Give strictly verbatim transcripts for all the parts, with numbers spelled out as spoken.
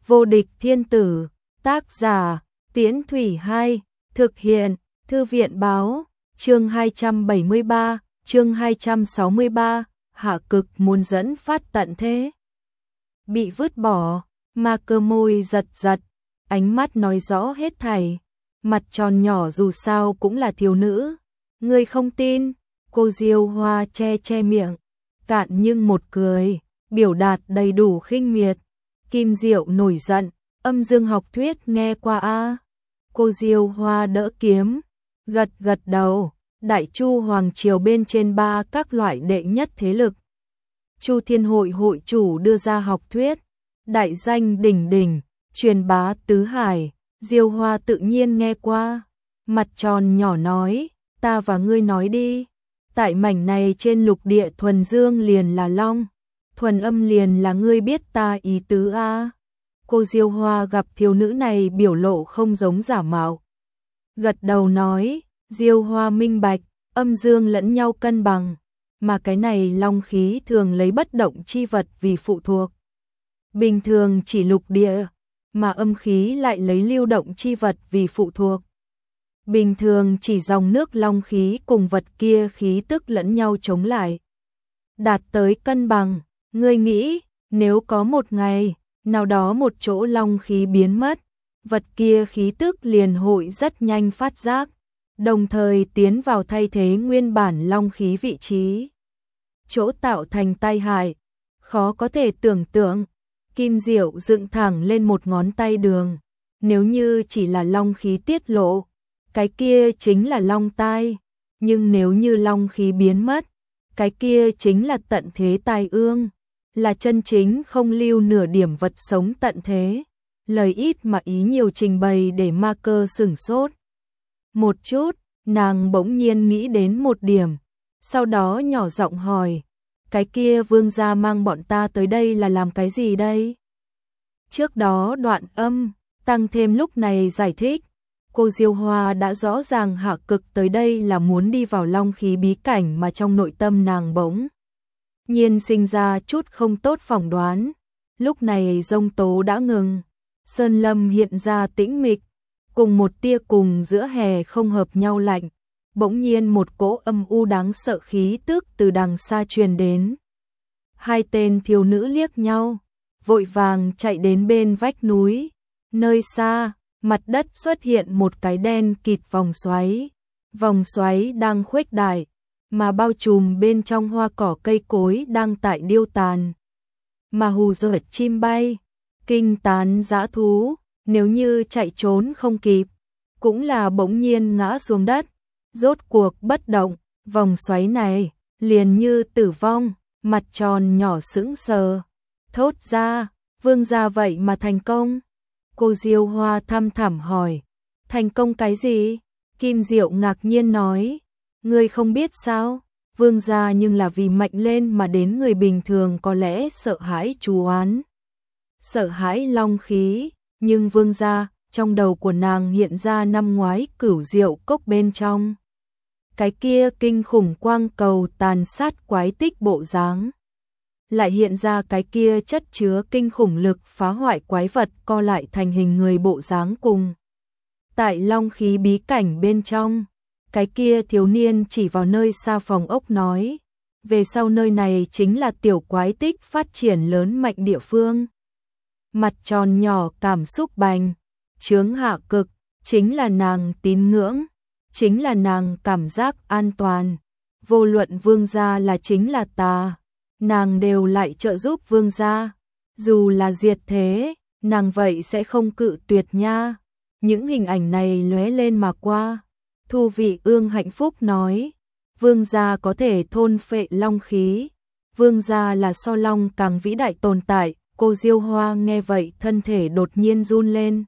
Vô địch thiên tử, tác giả, Tiễn Thủy hai, thực hiện, Thư viện báo, chương hai trăm bảy mươi ba, chương hai trăm sáu mươi ba, hạ cực muốn dẫn phát tận thế. Bị vứt bỏ, ma cơ môi giật giật, ánh mắt nói rõ hết thảy, mặt tròn nhỏ dù sao cũng là thiếu nữ. Ngươi không tin, cô Diêu Hoa che che miệng, cạn nhưng một cười, biểu đạt đầy đủ khinh miệt. Kim Diệu nổi giận, âm dương học thuyết nghe qua a. Cô Diêu Hoa đỡ kiếm, gật gật đầu, Đại Chu Hoàng Triều bên trên ba các loại đệ nhất thế lực. Chu Thiên Hội hội chủ đưa ra học thuyết, đại danh đỉnh đỉnh, truyền bá tứ hải, Diêu Hoa tự nhiên nghe qua, mặt tròn nhỏ nói, ta và ngươi nói đi, tại mảnh này trên lục địa thuần dương liền là long, thuần âm liền là ngươi biết ta ý tứ a. Cô Diêu Hoa gặp thiếu nữ này biểu lộ không giống giả mạo, gật đầu nói, Diêu Hoa minh bạch, âm dương lẫn nhau cân bằng, mà cái này long khí thường lấy bất động chi vật vì phụ thuộc. Bình thường chỉ lục địa, mà âm khí lại lấy lưu động chi vật vì phụ thuộc. Bình thường chỉ dòng nước long khí cùng vật kia khí tức lẫn nhau chống lại, đạt tới cân bằng. Ngươi nghĩ, nếu có một ngày, nào đó một chỗ long khí biến mất, vật kia khí tức liền hội rất nhanh phát giác, đồng thời tiến vào thay thế nguyên bản long khí vị trí. Chỗ tạo thành tai hại, khó có thể tưởng tượng. Kim Diệu dựng thẳng lên một ngón tay đường, nếu như chỉ là long khí tiết lộ, cái kia chính là long tai, nhưng nếu như long khí biến mất, cái kia chính là tận thế tai ương, là chân chính không lưu nửa điểm vật sống tận thế. Lời ít mà ý nhiều trình bày để ma cơ sửng sốt. Một chút, nàng bỗng nhiên nghĩ đến một điểm, sau đó nhỏ giọng hỏi, cái kia vương gia mang bọn ta tới đây là làm cái gì đây? Trước đó đoạn âm, tăng thêm lúc này giải thích, cô Diêu Hoa đã rõ ràng hạ cực tới đây là muốn đi vào long khí bí cảnh, mà trong nội tâm nàng bỗng nhiên sinh ra chút không tốt phỏng đoán. Lúc này giông tố đã ngừng, sơn lâm hiện ra tĩnh mịch, cùng một tia cùng giữa hè không hợp nhau lạnh, bỗng nhiên một cỗ âm u đáng sợ khí tức từ đằng xa truyền đến. Hai tên thiếu nữ liếc nhau, vội vàng chạy đến bên vách núi, nơi xa, mặt đất xuất hiện một cái đen kịt vòng xoáy, vòng xoáy đang khuếch đại, mà bao trùm bên trong hoa cỏ cây cối đang tại điêu tàn, mà hù dọa chim bay, kinh tán dã thú, nếu như chạy trốn không kịp, cũng là bỗng nhiên ngã xuống đất, rốt cuộc bất động. Vòng xoáy này liền như tử vong, mặt tròn nhỏ sững sờ, thốt ra, vương gia vậy mà thành công. Cô Diêu Hoa thăm thẳm hỏi, thành công cái gì? Kim Diệu ngạc nhiên nói, ngươi không biết sao, vương gia nhưng là vì mạnh lên mà đến người bình thường có lẽ sợ hãi chú oán, sợ hãi long khí, nhưng vương gia, trong đầu của nàng hiện ra năm ngoái Cửu Diệu Cốc bên trong cái kia kinh khủng quang cầu tàn sát quái tích bộ dáng, lại hiện ra cái kia chất chứa kinh khủng lực phá hoại quái vật co lại thành hình người bộ dáng cùng. Tại long khí bí cảnh bên trong, cái kia thiếu niên chỉ vào nơi xa phòng ốc nói, về sau nơi này chính là tiểu quái tích phát triển lớn mạnh địa phương. Mặt tròn nhỏ cảm xúc bành, chướng hạ cực, chính là nàng tín ngưỡng, chính là nàng cảm giác an toàn, vô luận vương gia là chính là tà, nàng đều lại trợ giúp vương gia, dù là diệt thế, nàng vậy sẽ không cự tuyệt nha. Những hình ảnh này lóe lên mà qua. Thu Vị Ương hạnh phúc nói, vương gia có thể thôn phệ long khí, vương gia là so long càng vĩ đại tồn tại. Cô Diêu Hoa nghe vậy thân thể đột nhiên run lên,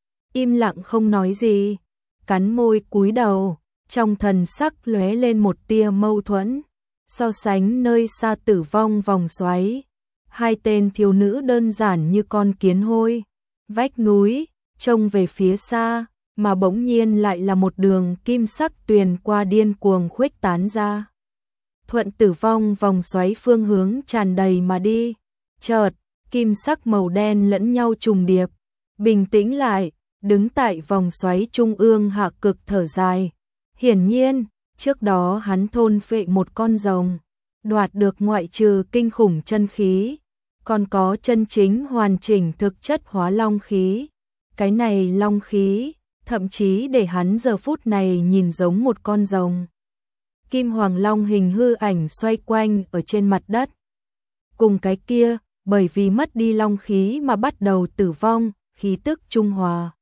im lặng không nói gì, cắn môi cúi đầu, trong thần sắc lóe lên một tia mâu thuẫn. So sánh nơi xa tử vong vòng xoáy, hai tên thiếu nữ đơn giản như con kiến hôi, vách núi, trông về phía xa, mà bỗng nhiên lại là một đường kim sắc tuyền qua điên cuồng khuếch tán ra. Thuận tử vong vòng xoáy phương hướng tràn đầy mà đi, chợt, kim sắc màu đen lẫn nhau trùng điệp. Bình tĩnh lại, đứng tại vòng xoáy trung ương Hạ Cực thở dài. Hiển nhiên, trước đó hắn thôn phệ một con rồng, đoạt được ngoại trừ kinh khủng chân khí, còn có chân chính hoàn chỉnh thực chất hóa long khí. Cái này long khí, thậm chí để hắn giờ phút này nhìn giống một con rồng. Kim Hoàng Long hình hư ảnh xoay quanh ở trên mặt đất. Cùng cái kia, bởi vì mất đi long khí mà bắt đầu tử vong, khí tức trung hòa.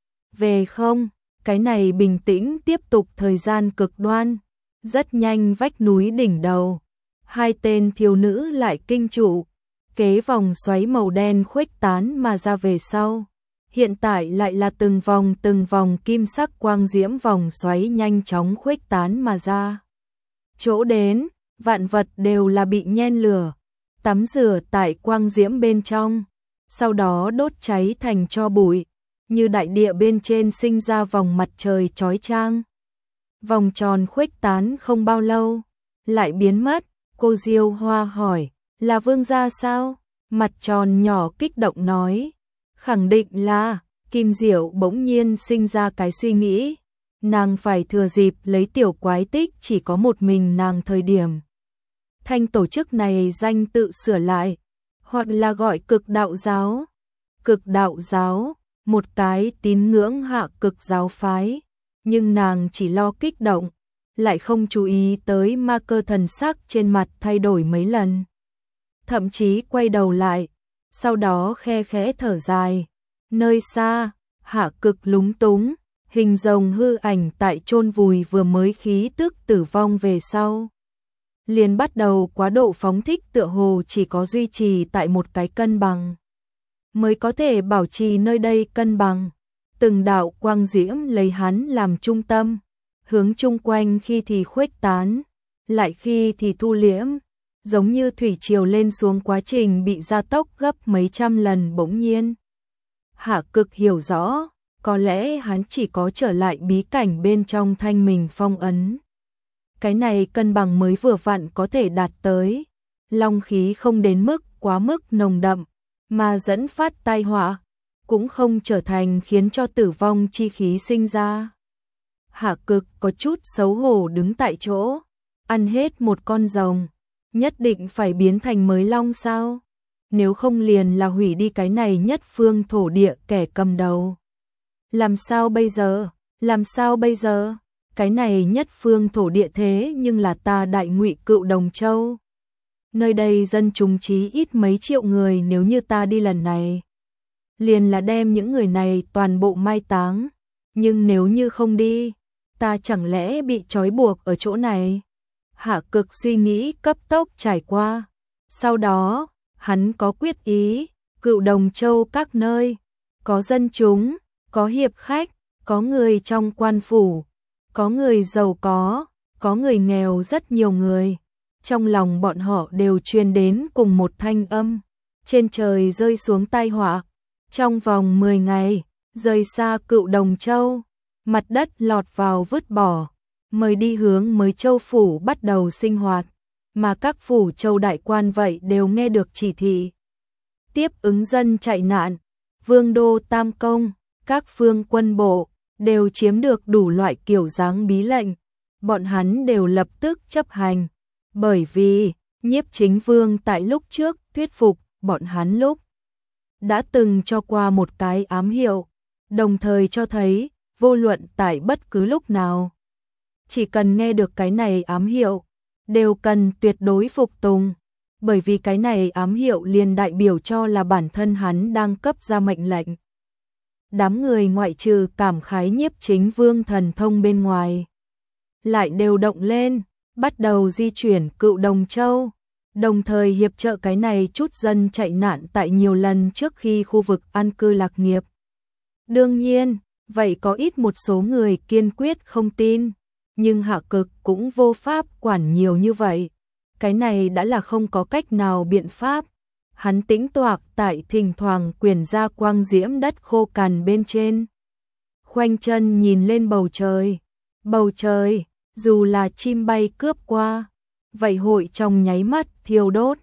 Về không, cái này bình tĩnh tiếp tục thời gian cực đoan. Rất nhanh vách núi đỉnh đầu, hai tên thiếu nữ lại kinh trụ, kế vòng xoáy màu đen khuếch tán mà ra về sau. Hiện tại lại là từng vòng từng vòng kim sắc quang diễm vòng xoáy nhanh chóng khuếch tán mà ra. Chỗ đến, vạn vật đều là bị nhen lửa, tắm rửa tại quang diễm bên trong, sau đó đốt cháy thành tro bụi, như đại địa bên trên sinh ra vòng mặt trời chói chang. Vòng tròn khuếch tán không bao lâu, lại biến mất. Cô Diêu Hoa hỏi, là vương gia sao? Mặt tròn nhỏ kích động nói, khẳng định là. Kim Diệu bỗng nhiên sinh ra cái suy nghĩ, nàng phải thừa dịp lấy tiểu quái tích chỉ có một mình nàng thời điểm. Thanh tổ chức này danh tự sửa lại, hoặc là gọi cực đạo giáo. Cực đạo giáo, một cái tín ngưỡng hạ cực giáo phái, nhưng nàng chỉ lo kích động, lại không chú ý tới ma cơ thần sắc trên mặt thay đổi mấy lần. Thậm chí quay đầu lại, sau đó khe khẽ thở dài. Nơi xa, Hạ Cực lúng túng, hình rồng hư ảnh tại chôn vùi vừa mới khí tức tử vong về sau. Liền bắt đầu quá độ phóng thích, tựa hồ chỉ có duy trì tại một cái cân bằng mới có thể bảo trì nơi đây cân bằng. Từng đạo quang diễm lấy hắn làm trung tâm, hướng chung quanh khi thì khuếch tán, lại khi thì thu liễm, giống như thủy triều lên xuống quá trình bị gia tốc gấp mấy trăm lần. Bỗng nhiên Hạ Cực hiểu rõ, có lẽ hắn chỉ có trở lại bí cảnh bên trong thanh mình phong ấn. Cái này cân bằng mới vừa vặn có thể đạt tới. Long khí không đến mức quá mức nồng đậm, mà dẫn phát tai họa, cũng không trở thành khiến cho tử vong chi khí sinh ra. Hạ Cực có chút xấu hổ đứng tại chỗ, ăn hết một con rồng, nhất định phải biến thành mới long sao? Nếu không liền là hủy đi cái này nhất phương thổ địa kẻ cầm đầu. Làm sao bây giờ? Làm sao bây giờ? Cái này nhất phương thổ địa thế nhưng là ta Đại Ngụy Cựu Đồng Châu. Nơi đây dân chúng chí ít mấy triệu người, nếu như ta đi lần này, liền là đem những người này toàn bộ mai táng. Nhưng nếu như không đi, ta chẳng lẽ bị trói buộc ở chỗ này? Hạ Cực suy nghĩ cấp tốc trải qua. Sau đó, hắn có quyết ý, Cựu Đồng Châu các nơi, có dân chúng, có hiệp khách, có người trong quan phủ, có người giàu có, có người nghèo, rất nhiều người. Trong lòng bọn họ đều truyền đến cùng một thanh âm. Trên trời rơi xuống tai họa. Trong vòng mười ngày, rời xa Cựu Đồng Châu, mặt đất lọt vào vứt bỏ, mời đi hướng mới châu phủ bắt đầu sinh hoạt. Mà các phủ châu đại quan vậy đều nghe được chỉ thị, tiếp ứng dân chạy nạn. Vương đô Tam Công, các phương quân bộ đều chiếm được đủ loại kiểu dáng bí lệnh, bọn hắn đều lập tức chấp hành, bởi vì Nhiếp Chính Vương tại lúc trước thuyết phục bọn hắn lúc đã từng cho qua một cái ám hiệu, đồng thời cho thấy vô luận tại bất cứ lúc nào, chỉ cần nghe được cái này ám hiệu, đều cần tuyệt đối phục tùng, bởi vì cái này ám hiệu liền đại biểu cho là bản thân hắn đang cấp ra mệnh lệnh. Đám người ngoại trừ cảm khái Nhiếp Chính Vương thần thông bên ngoài, lại đều động lên, bắt đầu di chuyển Cựu Đồng Châu, đồng thời hiệp trợ cái này chút dân chạy nạn tại nhiều lần trước khi khu vực an cư lạc nghiệp. Đương nhiên, vậy có ít một số người kiên quyết không tin, nhưng Hạ Cực cũng vô pháp quản nhiều như vậy. Cái này đã là không có cách nào biện pháp. Hắn tĩnh toạc tại thỉnh thoảng quyển ra quang diễm đất khô cằn bên trên. Khoanh chân nhìn lên bầu trời. Bầu trời, dù là chim bay cướp qua, vậy hội trong nháy mắt thiêu đốt.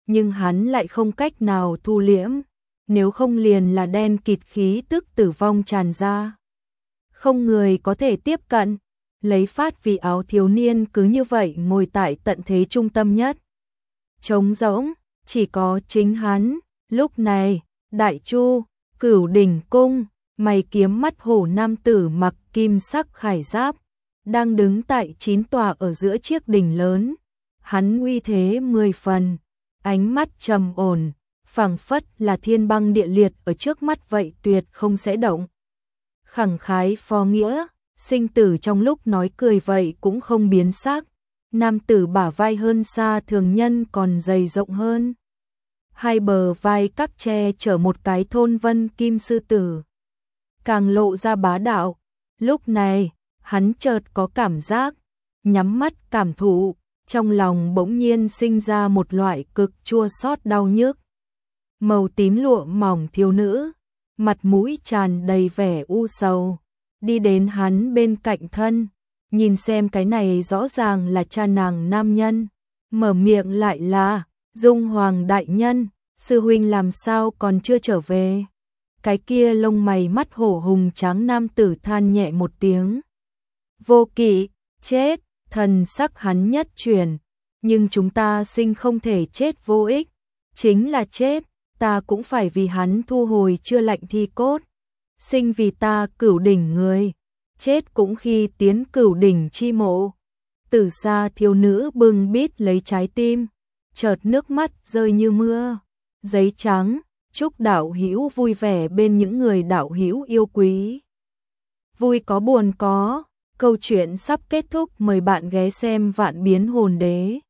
nhưng hắn lại không cách nào thu liễm, nếu không liền là đen kịt khí tức tử vong tràn ra. Không người có thể tiếp cận, lấy phát vì áo thiếu niên cứ như vậy ngồi tại tận thế trung tâm nhất. Trống rỗng, chỉ có chính hắn, lúc này, Đại Chu, Cửu Đỉnh Cung, mày kiếm mắt hổ nam tử mặc kim sắc khải giáp, đang đứng tại chín tòa ở giữa chiếc đỉnh lớn. Hắn uy thế mười phần, ánh mắt trầm ổn, phảng phất là thiên băng địa liệt ở trước mắt vậy tuyệt không sẽ động. Khẳng khái phò nghĩa, sinh tử trong lúc nói cười vậy cũng không biến sắc. Nam tử bả vai hơn xa thường nhân còn dày rộng hơn. Hai bờ vai các che chở một cái thôn vân kim sư tử, càng lộ ra bá đạo. Lúc này, hắn chợt có cảm giác, nhắm mắt cảm thụ, trong lòng bỗng nhiên sinh ra một loại cực chua xót đau nhức. Màu tím lụa mỏng thiếu nữ, mặt mũi tràn đầy vẻ u sầu, đi đến hắn bên cạnh thân, nhìn xem cái này rõ ràng là cha nàng nam nhân, mở miệng lại là, Dung Hoàng đại nhân, sư huynh làm sao còn chưa trở về. Cái kia lông mày mắt hổ hùng tráng nam tử than nhẹ một tiếng. Vô Kỵ, chết, thần sắc hắn nhất chuyển, nhưng chúng ta sinh không thể chết vô ích, chính là chết, ta cũng phải vì hắn thu hồi chưa lạnh thi cốt, sinh vì ta cửu đỉnh người, chết cũng khi tiến cửu đỉnh chi mộ. Từ xa thiếu nữ bưng bít lấy trái tim, chợt nước mắt rơi như mưa. Giấy trắng, chúc đạo hữu vui vẻ bên những người đạo hữu yêu quý. Vui có buồn có, câu chuyện sắp kết thúc, mời bạn ghé xem Vạn Biến Hồn Đế.